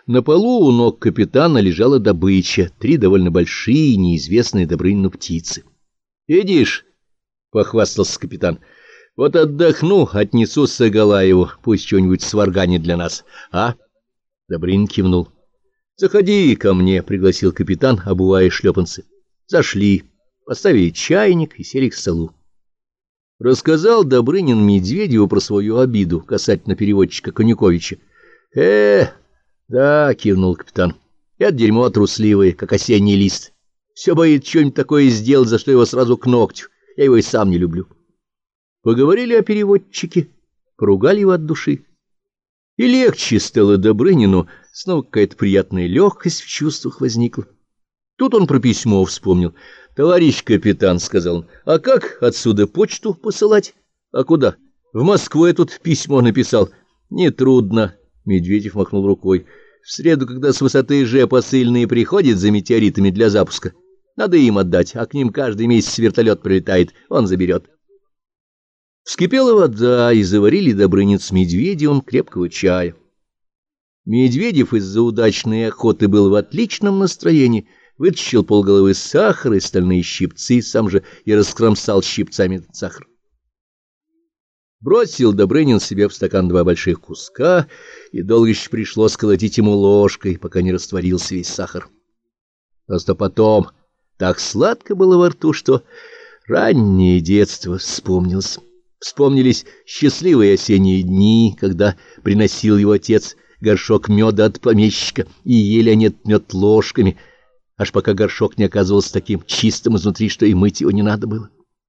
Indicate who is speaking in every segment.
Speaker 1: На полу у ног капитана лежала добыча, 3 довольно большие, неизвестные Добрынину птицы. — Видишь, — похвастался капитан, — вот отдохну, отнесу Сагалаеву, пусть что-нибудь сварганит для нас, а? Добрынин кивнул. — Заходи ко мне, — пригласил капитан, обувая шлепанцы. Зашли, поставили чайник и сели к столу. Рассказал Добрынин Медведеву про свою обиду касательно переводчика Конюковича. Да, — кивнул капитан, — это дерьмо трусливое, как осенний лист. Все боится что-нибудь такое сделать, за что его сразу к ногтю. Я его и сам не люблю. Поговорили о переводчике, поругали его от души. И легче стало Добрынину, снова какая-то приятная легкость в чувствах возникла. Тут он про письмо вспомнил. — Товарищ капитан, — сказал он, — а как отсюда почту посылать? — А куда? — В Москву я тут письмо написал. — Нетрудно, — Медведев махнул рукой. — В среду, когда с высоты Ж посыльные приходят за метеоритами для запуска, надо им отдать, а к ним каждый месяц вертолет прилетает, он заберет. Вскипела вода, и заварили Добрынин с Медведевым крепкого чая. Медведев из-за удачной охоты был в отличном настроении, вытащил полголовы сахара и стальные щипцы, сам же и раскромсал щипцами этот сахар. Бросил Добрынин себе в стакан 2 больших куска, и долго еще пришлось колотить ему ложкой, пока не растворился весь сахар. Просто потом так сладко было во рту, что раннее детство вспомнилось. Вспомнились счастливые осенние дни, когда приносил его отец горшок меда от помещика, и ели они этот мед ложками, аж пока горшок не оказывался таким чистым изнутри, что и мыть его не надо было.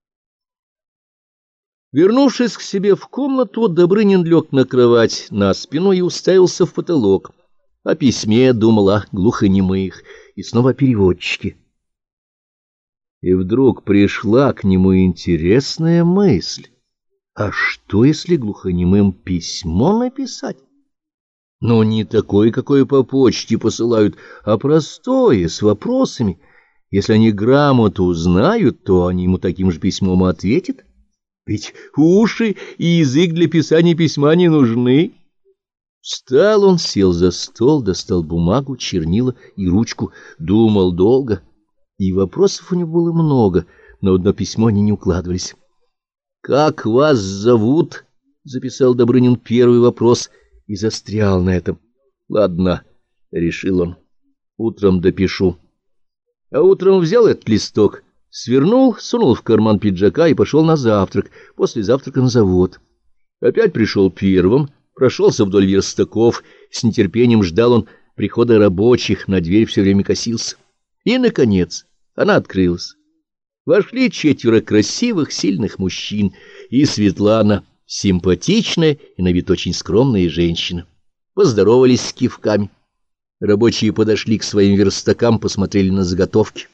Speaker 1: Вернувшись к себе в комнату, Добрынин лег на кровать на спину и уставился в потолок. О письме думал, о глухонемых, и снова о переводчике. И вдруг пришла к нему интересная мысль. А что, если глухонемым письмо написать? Но не такое, какое по почте посылают, а простое, с вопросами. Если они грамоту знают, то они ему таким же письмом ответят. Ведь уши и язык для писания письма не нужны. Встал он, сел за стол, достал бумагу, чернила и ручку, думал долго. И вопросов у него было много, но одно письмо они не укладывались. «Как вас зовут?» — записал Добрынин первый вопрос и застрял на этом. «Ладно», — решил он, — «утром допишу». А утром взял этот листок, свернул, сунул в карман пиджака и пошел на завтрак, после завтрака на завод. Опять пришел первым, прошелся вдоль верстаков, с нетерпением ждал он прихода рабочих, на дверь все время косился. И, наконец, она открылась. Вошли 4 красивых, сильных мужчин, и Светлана, симпатичная и на вид очень скромная женщина. Поздоровались с кивками. Рабочие подошли к своим верстакам, посмотрели на заготовки.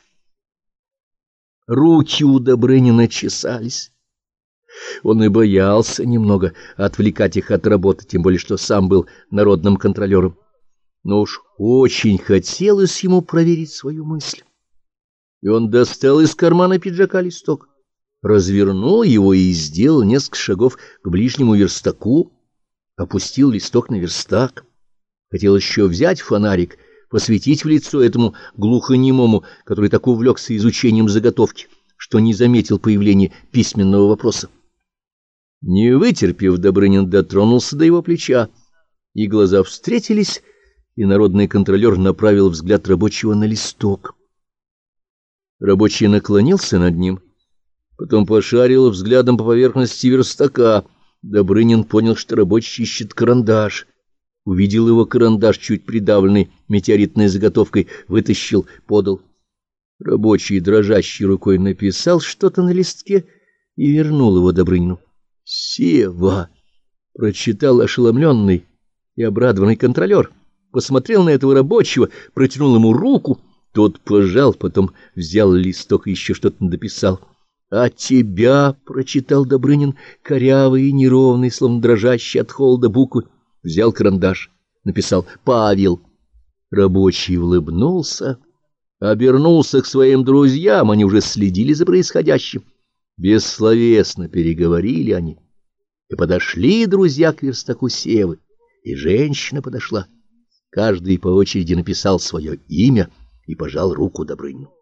Speaker 1: Руки у Добрынина чесались. Он и боялся немного отвлекать их от работы, тем более что сам был народным контролером. Но уж очень хотелось ему проверить свою мысль. И он достал из кармана пиджака листок, развернул его и сделал несколько шагов к ближнему верстаку, опустил листок на верстак. Хотел еще взять фонарик, посветить в лицо этому глухонемому, который так увлекся изучением заготовки, что не заметил появления письменного вопроса. Не вытерпев, Добрынин дотронулся до его плеча, и глаза встретились, и народный контролер направил взгляд рабочего на листок. Рабочий наклонился над ним, потом пошарил взглядом по поверхности верстака. Добрынин понял, что рабочий ищет карандаш. Увидел его карандаш, чуть придавленный метеоритной заготовкой, вытащил, подал. Рабочий дрожащей рукой написал что-то на листке и вернул его Добрынину. «Сева!» — прочитал ошеломленный и обрадованный контролер. Посмотрел на этого рабочего, протянул ему руку. Тот пожал, потом взял листок и еще что-то дописал. «А тебя?» — прочитал Добрынин, корявый и неровный, словно дрожащий от холода буквы. Взял карандаш, написал «Павел». Рабочий улыбнулся, обернулся к своим друзьям, они уже следили за происходящим. Бессловесно переговорили они, и подошли друзья к верстаку Севы, и женщина подошла. Каждый по очереди написал свое имя и пожал руку Добрынину.